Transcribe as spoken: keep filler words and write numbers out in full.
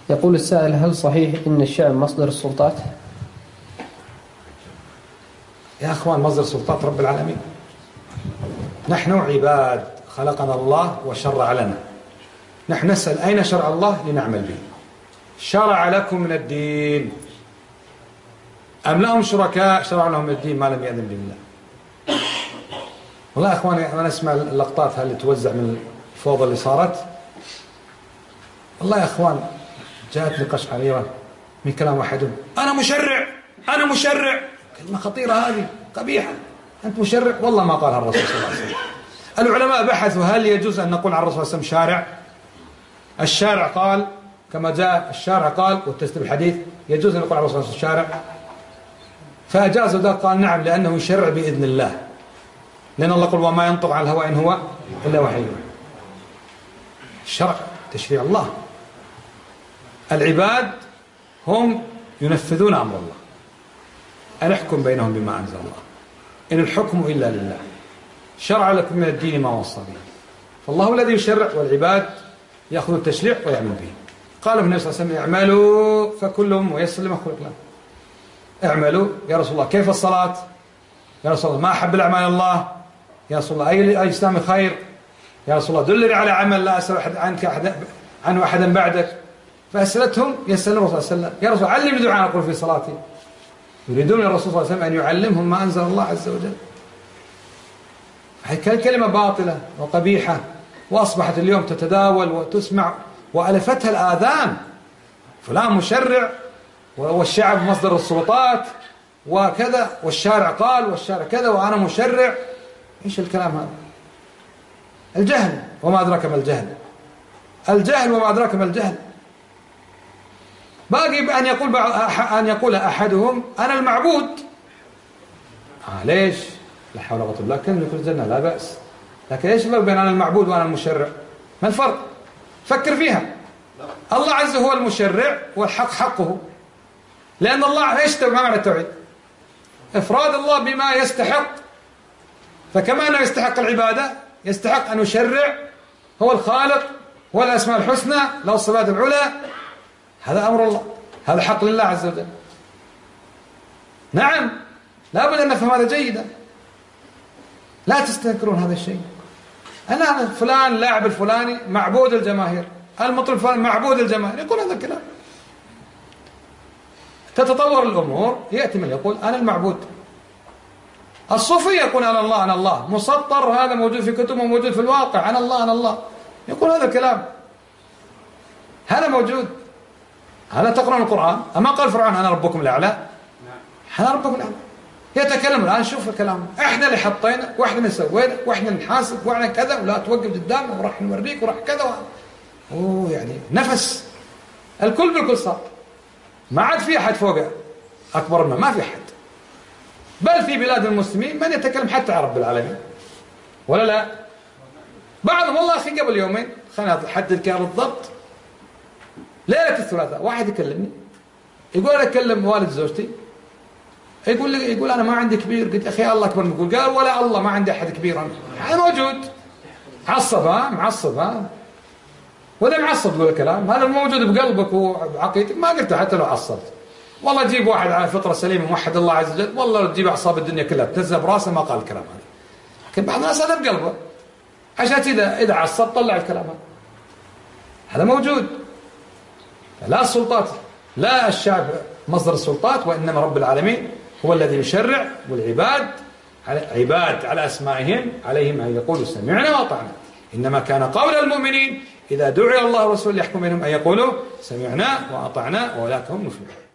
يقول السائل: هل صحيح أن الشعب مصدر السلطات؟ يا أخوان، مصدر سلطات رب العالمين. نحن عباد خلقنا الله وشرع لنا. نحن نسأل أين شرع الله لنعمل به. شرع لكم من الدين أم لهم شركاء شرعوا لهم من الدين ما لم يأذن بالله. والله يا أخواني أنا أسمع اللقطات اللي توزع من الفوضى اللي صارت. والله يا أخوان جاءتني قشعريرة من كلام واحدهم: أنا مشرع أنا مشرع. كلمة خطيرة هذه، قبيحة. أنت مشرع؟ والله ما قالها الرسول صلى الله عليه وسلم. العلماء بحثوا هل يجوز أن نقول عن الرسول صلى الله عليه وسلم شارع. الشارع قال كما جاء، الشارع قال والتسليم الحديث يجوز أن نقول عن الرسول صلى الله عليه وسلم شارع، فأجازوا ذلك. قال نعم، لأنه يشرع بإذن الله، لأن الله يقول: وما ينطق عن الهوى إن هو إلا وحي يوحى. الشرع تشريع الله. العباد هم ينفذون أمر الله. أن احكم بينهم بما أنزل الله، إن الحكم إلا لله. شرع لكم من الدين ما وصى به. فالله الذي يشرع والعباد يأخذوا التشريع ويعملوا به. قال النبي صلى الله عليه وسلم: اعملوا فكل ميسر لما خلق له. اعملوا يا رسول الله، كيف الصلاة؟ يا رسول الله ما أحب الأعمال الله. يا رسول الله أي أي إسلام خير؟ يا رسول الله دلني على عمل لا أسأل أحد عنك أحد عنه أحدا بعدك. فأسألتهم يسألون الرسول صلى الله عليه وسلم: يا رسول علمني دعاء أقول في صلاتي. يريدون الرسول صلى الله عليه وسلم أن يعلمهم ما أنزل الله عز وجل. هي كلمة باطلة وقبيحة، وأصبحت اليوم تتداول وتسمع وألفتها الآذان. فلان مشرع والشعب مصدر السلطات وكذا، والشارع قال والشارع كذا وأنا مشرع. إيش الكلام هذا؟ الجهل وما أدراك ما الجهل. الجهل وما أدراك ما الجهل. باقي أن يقول أن يقول أحدهم: أنا المعبود. آه ليش؟ لا حول ولا قوة إلا بالله. كلمة في الجنة لا بأس، لكن إيش الفرق بين أنا المعبود وأنا المشرع؟ ما الفرق؟ فكر فيها. الله عز وجل هو المشرع والحق حقه، لأن الله إيش ما معنى التوحيد؟ إفراد الله بما يستحق. فكما أنه يستحق العبادة يستحق أن يشرع. هو الخالق، هو الأسماء الحسنى، له الصفات العلى. هذا أمر الله، هذا حق لله عز وجل. نعم، لا بد أن نفهم هذا جيدا. لا تستنكرون هذا الشيء. أنا فلان لاعب الفلاني معبود الجماهير، المطرب الفلاني معبود الجماهير، يقول هذا الكلام. تتطور الأمور، يأتي من يقول أنا المعبود. الصوفي يقول أنا الله أنا الله، مسطر، هذا موجود في كتب وموجود في الواقع، أنا الله أنا الله، يقول هذا الكلام. هذا موجود. هذا تقرأون القرآن. أما قال فرعون أنا ربكم الأعلى؟ أنا ربكم الأعلى. يتكلم الآن، شوف الكلام، إحنا اللي حطينا وإحنا اللي سوينا وإحنا اللي نحاسب وإحنا كذا، ولا توقف قدامنا وراح نوريك وراح كذا و... أوه يعني نفس الكل بالكل صار. ما عاد في أحد فوق أكبر منه، ما في أحد. بل في بلاد المسلمين من يتكلم حتى عن رب العالمين، ولا لا؟ بعضهم والله أخي قبل يومين، خلينا أحدد كان بالضبط، ليلة الثلاثاء واحد يكلمني يقول أنا أكلم والد زوجتي، يقول لي يقول أنا ما عندي كبير. قلت أخي الله أكبر. يقول قال ولا الله ما عندي أحد كبير. أنا موجود. عصب ها معصب ها ولا معصب تقول الكلام هذا موجود بقلبك وبعقيدتك. ما قلت حتى لو عصبت. والله تجيب واحد على فطرة سليمة موحد الله عز وجل، والله تجيب أعصاب الدنيا كلها تنزل براسه ما قال الكلام هذا. لكن بعض الناس هذا بقلبه، عشان إذا إذا عصب طلع الكلام هذا. هذا موجود. لا السلطات، لا الشعب مصدر السلطات، وإنما رب العالمين هو الذي يشرع، والعباد عباد على أسمائهم عليهم أن يقولوا سمعنا وأطعنا. إنما كان قول المؤمنين إذا دعي الله ورسوله يحكم بينهم أن يقولوا سمعنا وأطعنا وأولئك هم المفلحون.